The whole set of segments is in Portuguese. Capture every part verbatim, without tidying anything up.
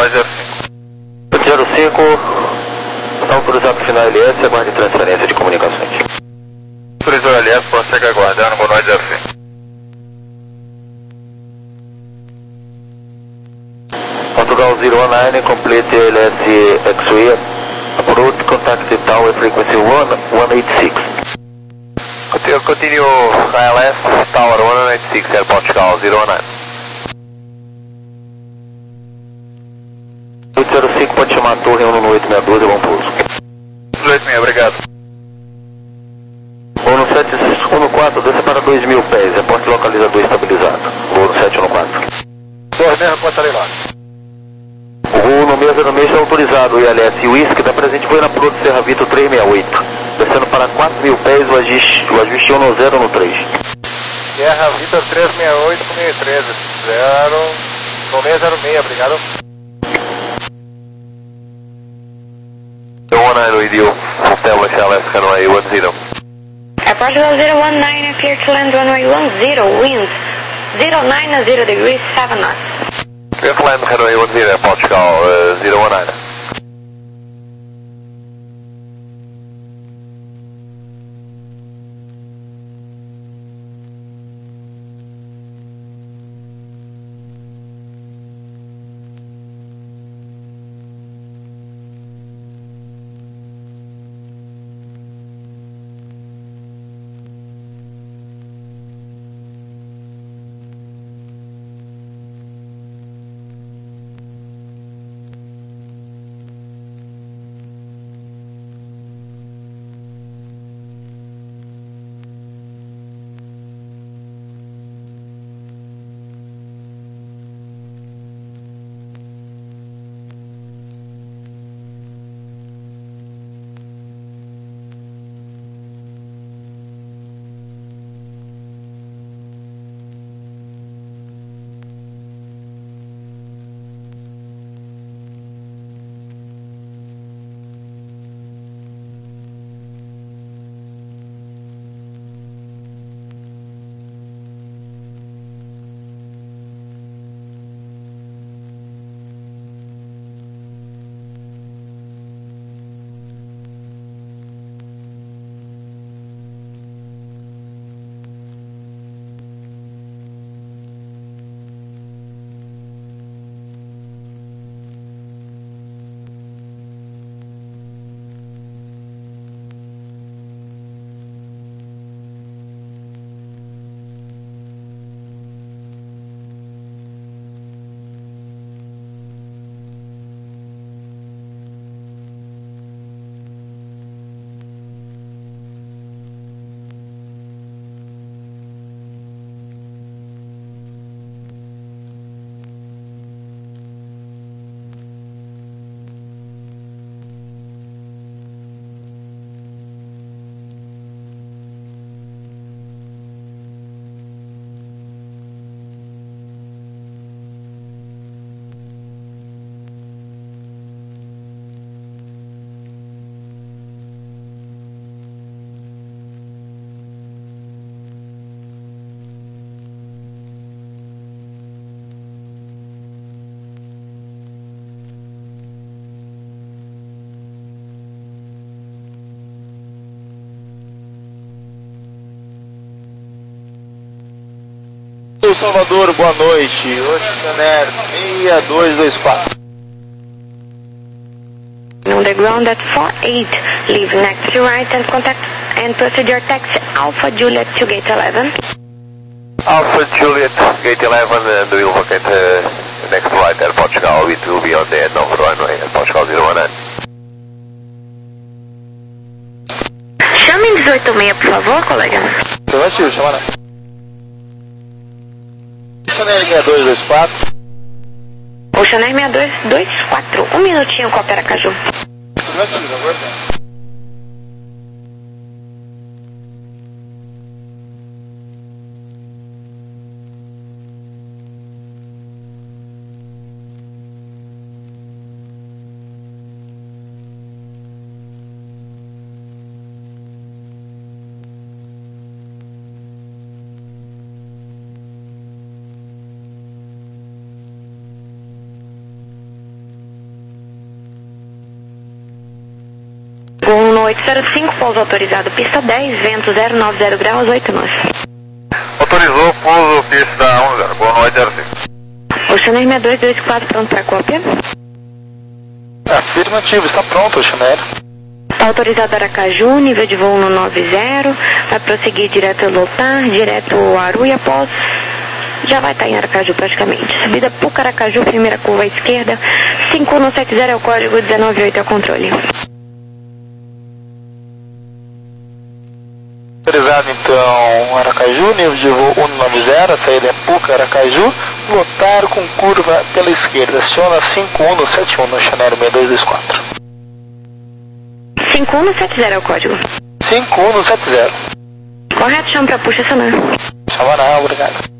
zero cinco. zero cinco, autorizado para final L S, aguarde transferência de comunicações. Autorizou L S, prossegue aguardando, Gonoid zero cinco. Portugal zero nine, complete L S X-Way, approach, contact tower frequency one one eight six. Continue, continue K L S, tower one eight six, Air Portugal zero nine. zero cinco, pode chamar a torre um no oito seis dois, bom pouso. oito seis, obrigado. um no sete um no quatro, desce para dois mil pés, reporte localizador estabilizado. um no sete um no quatro. Torre mesmo, contarei lá. O no mesa no mês está autorizado, o I L S Whisky, está presente foi na Proto Serra Vitor três seis oito. Descendo para quatro mil pés, o ajuste, o ajuste um no zero no três. Serra Vitor três seis oito com meio treze. zero, no meio zero seis, obrigado. zero nine with you, establish L S runway one zero. Air Portugal zero one nine, clear to land runway one zero, winds zero nine zero degrees, seven knots. Clear to land runway one zero, Air Portugal uh, zero one nine. Salvador, boa noite. Oceanair seis dois dois quatro. On the ground at four eight, leave next to right and contact and proceed your taxi Alpha Juliet to gate eleven. Alpha Juliet, gate eleven, and we'll locate uh, next right Air Portugal. It will be on the end of runway Air Portugal zero one nine. Chame em dezoito seis, por favor, colega. Afirmativo, chama na. Oceanair seis dois dois quatro. Oceanair seis dois dois quatro. Um minutinho com a Peracaju. Afirmativo, aguardando. oito zero cinco, pouso autorizado, pista dez, vento zero nove zero graus, oito nós. Autorizou pouso pista um zero, boa noite, zero cinco. Oceaneer seis dois dois quatro, pronto para cópia. Afirmativo, está pronto, Oceaneer. Autorizado Aracaju, nível de voo no nove zero, vai prosseguir direto Lotar, direto Aru e após, já vai estar em Aracaju praticamente. Subida Puca Aracaju, primeira curva à esquerda, cinco um sete zero é o código, dezenove oito é o controle. Autorizado então Aracaju, nível de voo cento e noventa, a saída é Puca Aracaju, Lotar com curva pela esquerda, aciona cinco um sete um no Oceaneer seis dois dois quatro. cinco um sete zero é o código. cinco um sete zero. Correto, chama para puxa sonar. Chama na obrigado.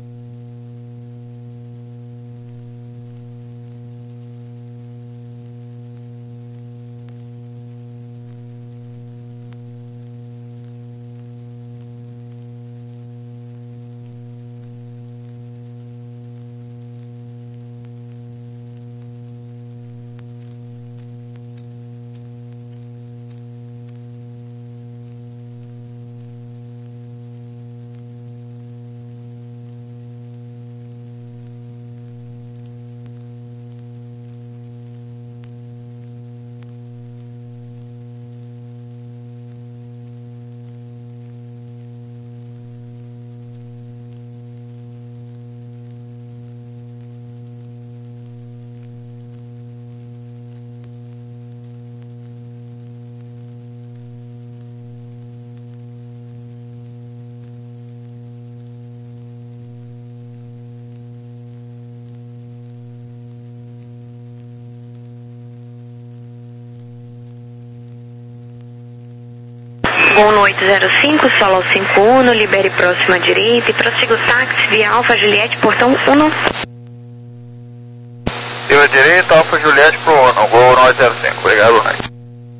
Gol no oito zero cinco, solo ao cinco um, libere próxima direita e prossiga o táxi via Alfa Juliette, portão um. Via direita, Alfa Juliette pro um, gol nove zero cinco, obrigado, Nike.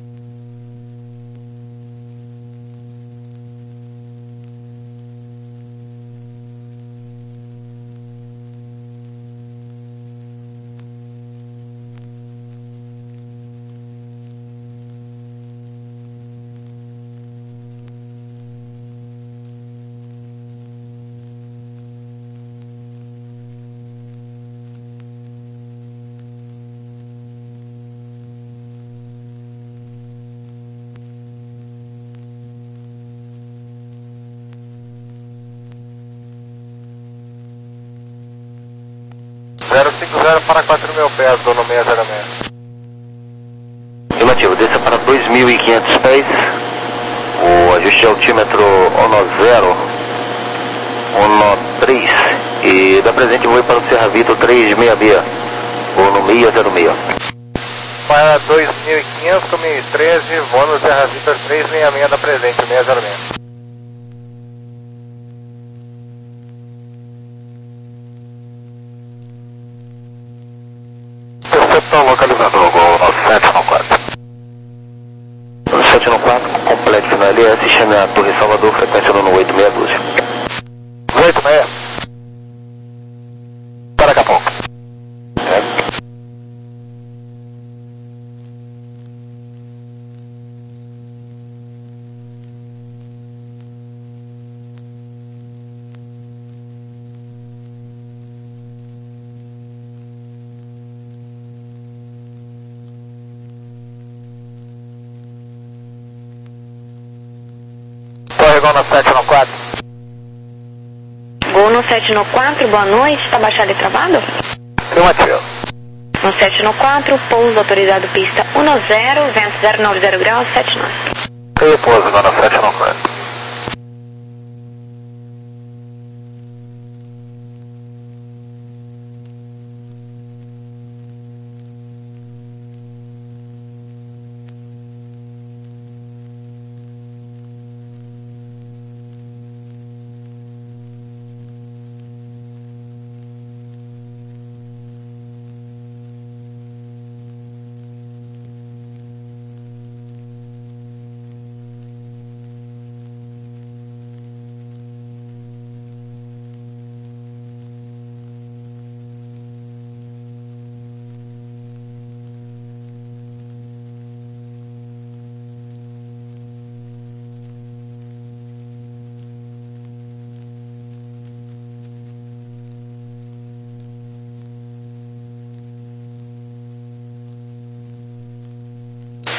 zero cinco zero para quatro mil pés, dono seis zero seis. Afirmativo, desça para dois mil e quinhentos pés, o ajuste altímetro um zero, um três, e da presente voo para o Serra Vitor trezentos e sessenta e seis, voo no seis zero seis. Para dois mil e quinhentos, caminho treze, voo no Serra Vitor trezentos e sessenta e seis da presente, seis zero seis. Percepção localizador, gol nove sete um quatro. nove sete um quatro, complete final L S, chame a Torre Salvador, frequência no oito seis doze. oito seis. Para daqui a pouco. É. Gol no sete um quatro. Gol no sete no quatro, boa noite, está baixado e travado? Afirmativo. No sete no quatro, pouso autorizado pista um zero, vento zero nove zero graus, sete nove. E pouso, gol no sete um quatro.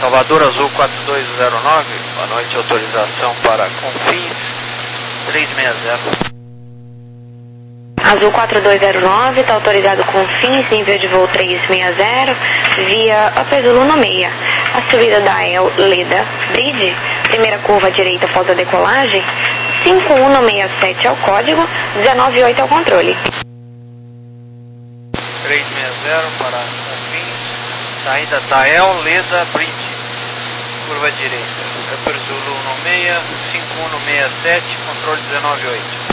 Salvador Azul quatro dois zero nove, boa noite, autorização para Confins três seis zero. Azul quatro dois zero nove, está autorizado com fins, nível de voo três seis zero, via Upper Zulu no meia. A subida da El Leda Bridge, primeira curva à direita após a decolagem, cinco um seis sete é o código, dezenove oito é o controle. três seis zero para Confins, saída da El Leda Bridge, curva à direita, Upper Zulu no meia, cinco um seis sete, controle dezenove oito.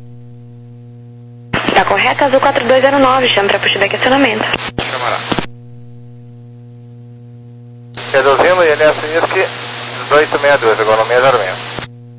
Está correto, Azul quatro dois zero nove, chame para pushback acionamento. Chamará. Reduzindo, I N S N I S C dezoito sessenta e dois, economia zero seis.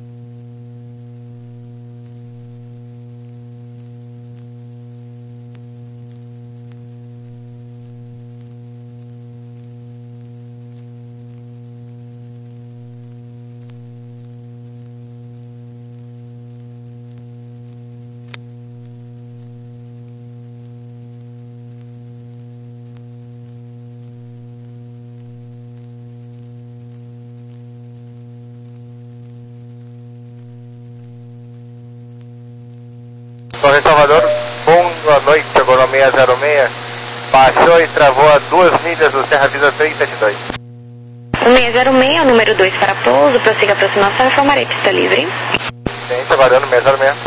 Torre Salvador, boa noite, economia zero seis, baixou e travou a duas milhas do Serra Vida três sete dois. um seis zero seis, número dois para pouso, prossiga a aproximação e informarei pista livre. Sim, trabalhando seis zero seis.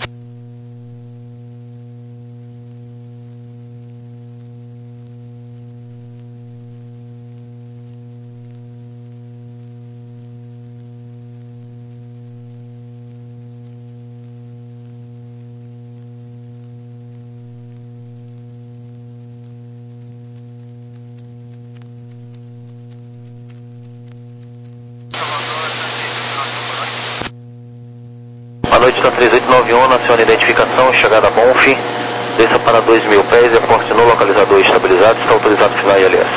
Boa noite, está três oito nove um, naciona identificação, chegada a Bonfim, desça para dois mil pés, reporte no localizador estabilizado, está autorizado a final I L S.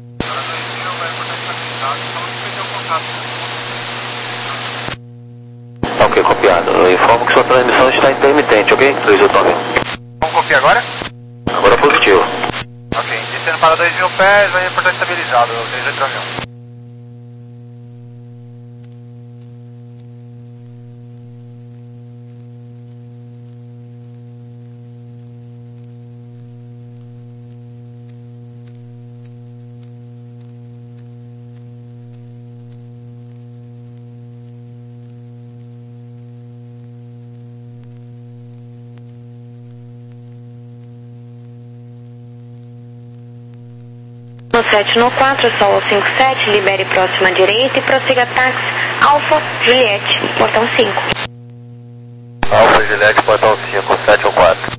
Ok, copiado. Eu informo que sua transmissão está intermitente, ok? três oito nove um. Vamos copiar agora? Agora positivo. Ok, descendo para dois mil pés, vai reportar estabilizado, três oito nove um. No sete no quatro, Sol cinco sete, libere próxima direita e prossiga táxi Alfa Juliette, portão cinco. Alfa Juliette, portão cinco, sete ou quatro.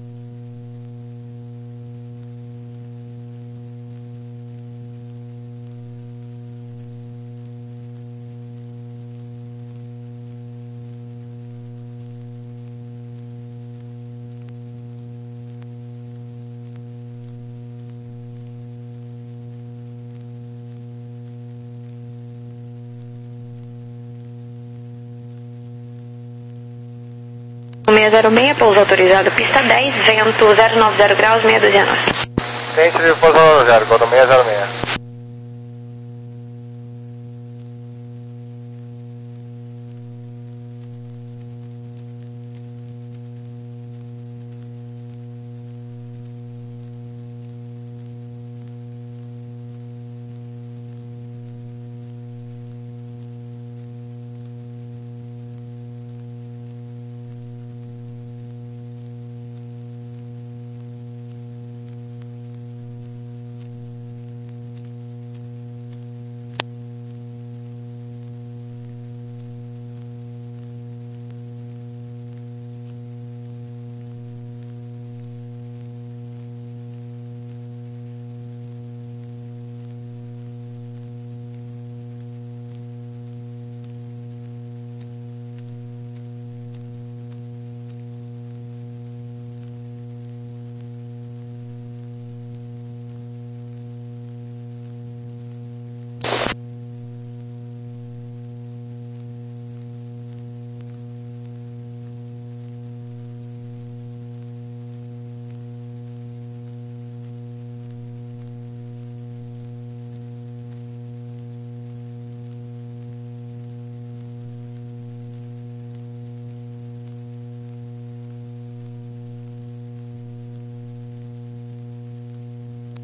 um seis zero seis, pouso autorizado, pista dez, vento zero nove zero graus, meia dúzia norte. Tente de pouso zero, economia zero seis.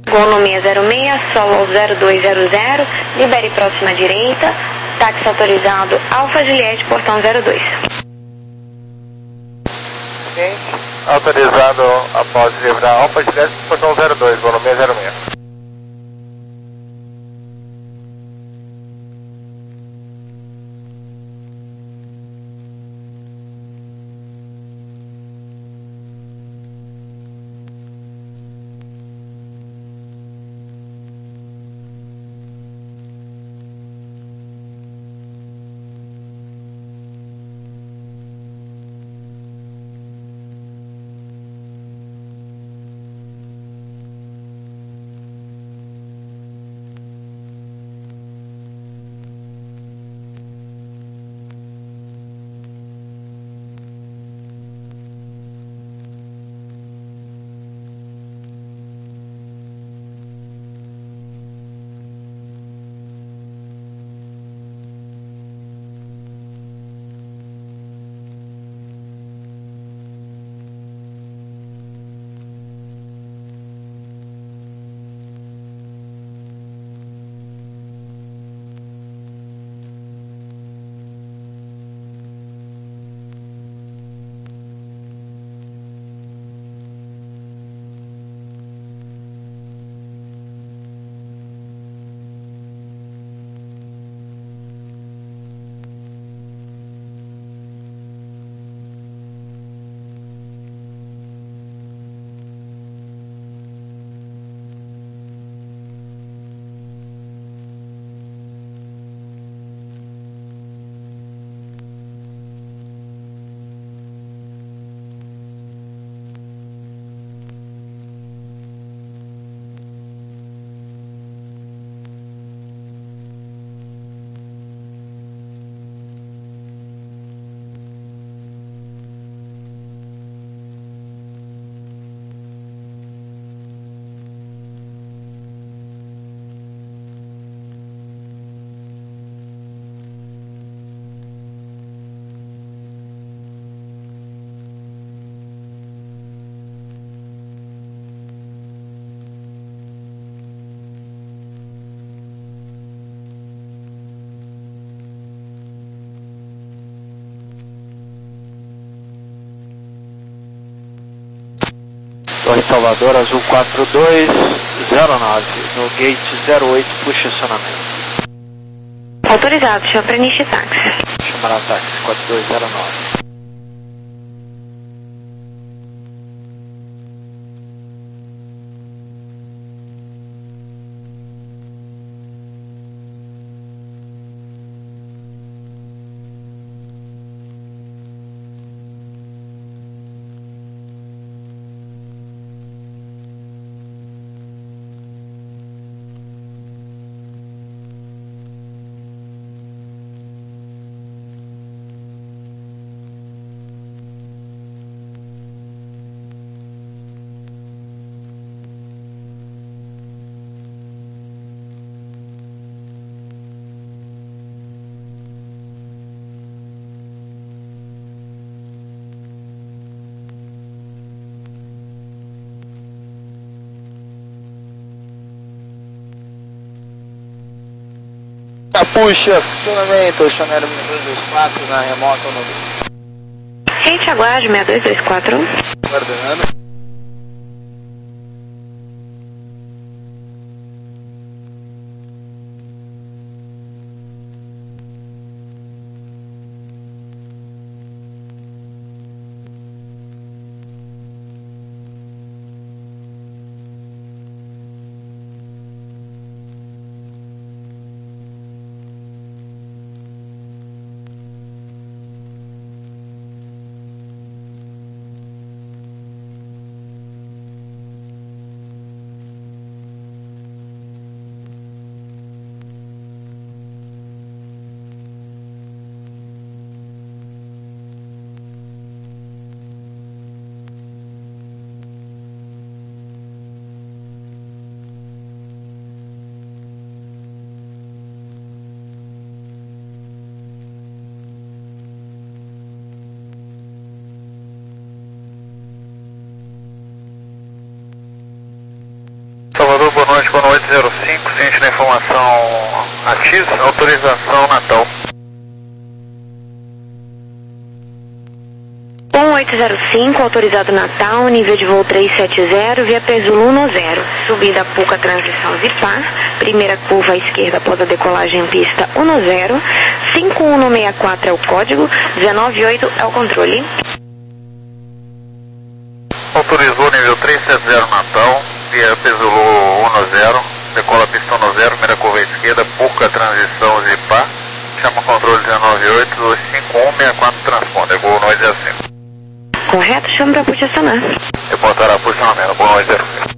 Voo no seis zero seis, solo zero dois zero zero, libere próxima direita, táxi autorizado Alfa Juliette, portão zero dois. Ok, autorizado após livrar Alfa Juliette, portão zero dois, voo no seis zero seis. Torre Salvador, Azul quatro dois zero nove, no gate zero oito, puxa acionamento. Autorizado, chama para Nishi Táxi. Chamará táxi quatro dois zero nove. Puxa, acionamento, Chanel seis dois dois quatro na remota no... Gente, aguarde seis dois dois quatro. Guardando. noite, boa noite, zero cinco, ciente da informação ativa, autorização Natal. um oito zero cinco, autorizado Natal, nível de voo trezentos e setenta, via Pesulo dez. Subida Puca, transição Zipar, primeira curva à esquerda após a decolagem em pista dez, cinco um um seis quatro é o código, dezenove oito é o controle. Autorizou nível trezentos e setenta Natal, via Pesulo dez, decola pista dez, primeira curva à esquerda, Puca, transição Zipar, chama controle dezenove oito, dois cinco um seis quatro, transponder, Gol noite zero cinco. Correto, chama para posicionar. Reportará posicionamento, boa noite zero cinco.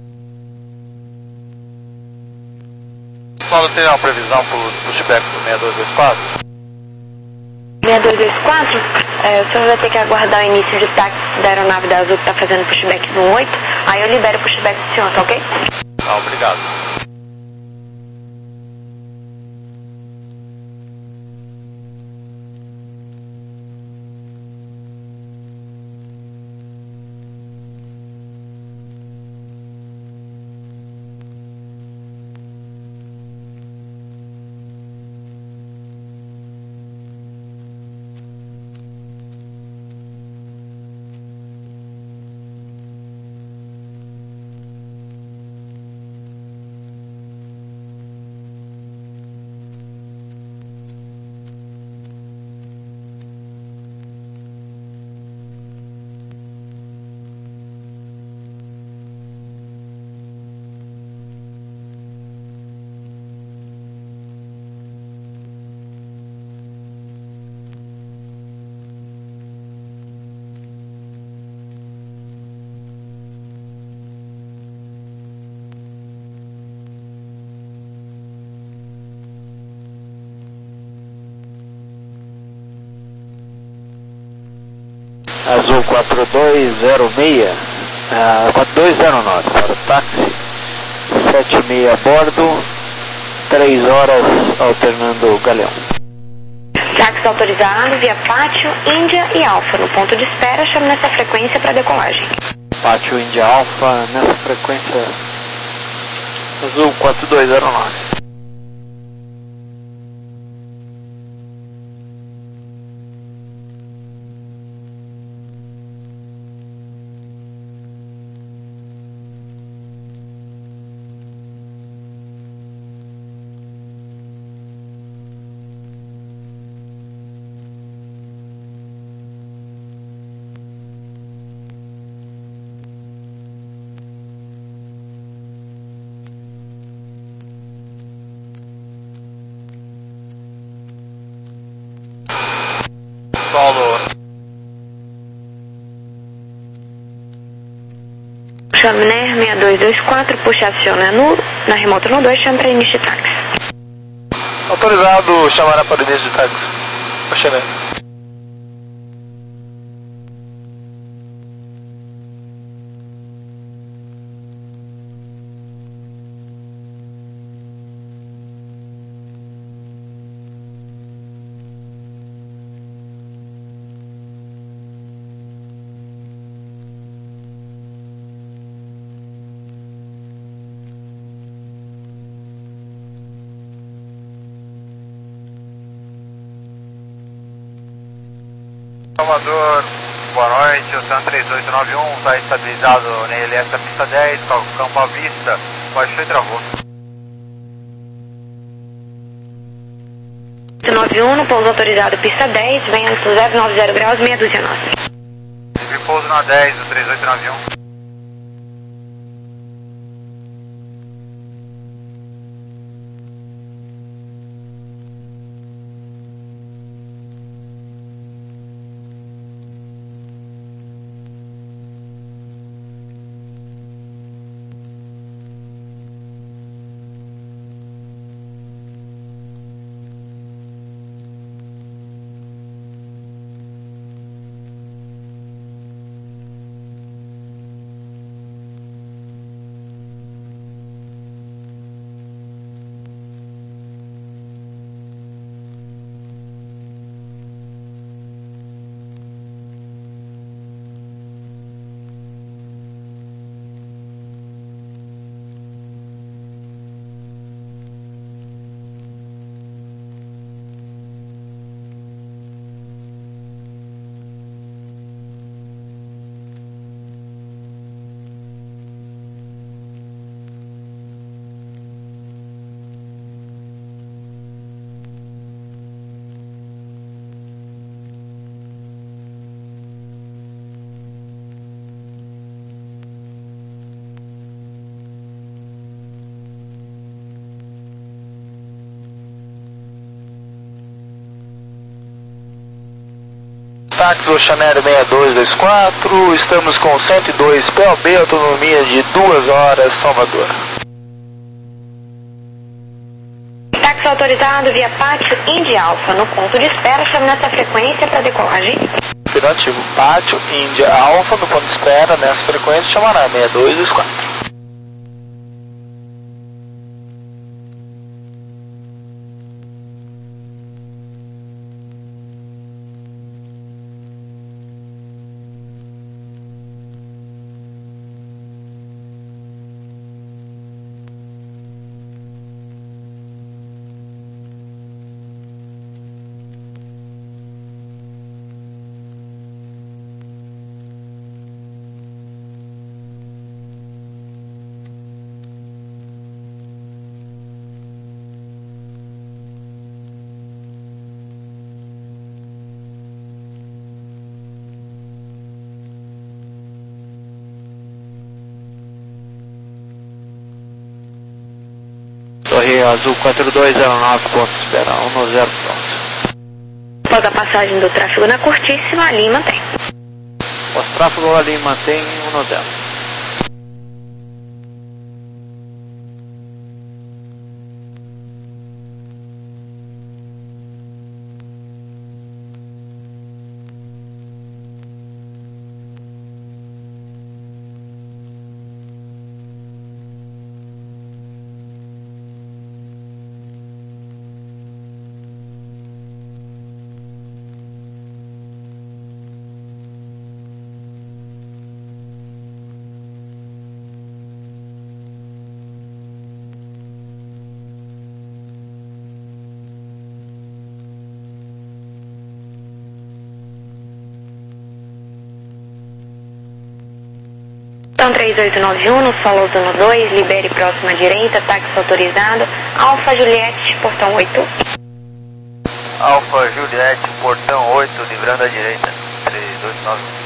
Paulo, tem uma previsão para o pushback do seis dois dois quatro? seis dois dois quatro, é, o senhor vai ter que aguardar o início de táxi da aeronave da Azul que está fazendo pushback no oito, aí eu libero o pushback do senhor, tá ok? Tá, obrigado. Azul quatro dois zero seis, uh, quatro dois zero nove para o táxi, sete e meia a bordo, três horas alternando o galeão. Táxi autorizado via Pátio, Índia e Alfa. No ponto de espera, chame nessa frequência para decolagem. Pátio, Índia, Alfa, nessa frequência, Azul quatro dois zero nove. Paulo. Chaminé seis dois dois quatro, puxa aciona no, na remota no dois, chama para início de táxi. Autorizado, chamará para início de táxi. Chaminé. Salvador, boa noite, o Sam três oito nove um está estabilizado na I L S da pista dez, campo à vista, baixou e travou. nove um, no pouso autorizado pista dez, vento zero nove zero graus, meia dúzia nós. Livre pouso na dez, do três oito nove um. táxi Oceanário seis dois dois quatro, estamos com cento e dois P O B, autonomia de duas horas, Salvador. Táxi autorizado via Pátio Indy Alpha, no ponto de espera, chame nessa frequência para decolagem. Afirmativo, Pátio Indy Alpha, no ponto de espera, nessa frequência, chamará seis dois dois quatro. Torre Azul quatro dois zero nove, ponto de espera, um zero pronto. Após a passagem do tráfego na curtíssima, ali mantém. Após tráfego ali mantém um zero. Então três oito nove um, no solo zona dois, libere próxima direita, táxi autorizado, Alfa Juliette, portão oito. Alfa Juliette, portão oito, livrando à direita, três dois nove um.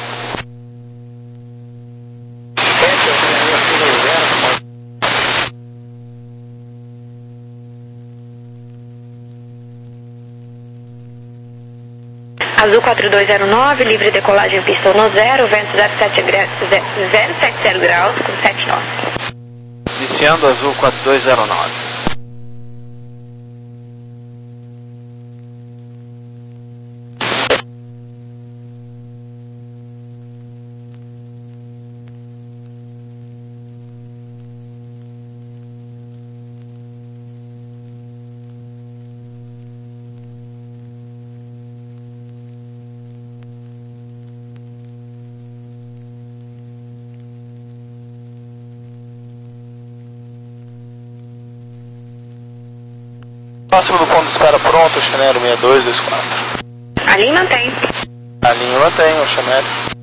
Azul quatro dois zero nove, livre decolagem pista no zero, vento zero sete zero graus com sete nós. Iniciando Azul quatro dois zero nove. Próximo do ponto de espera pronto, Oceanário seis dois dois quatro. Ali mantém. A linha mantém, Oceanário.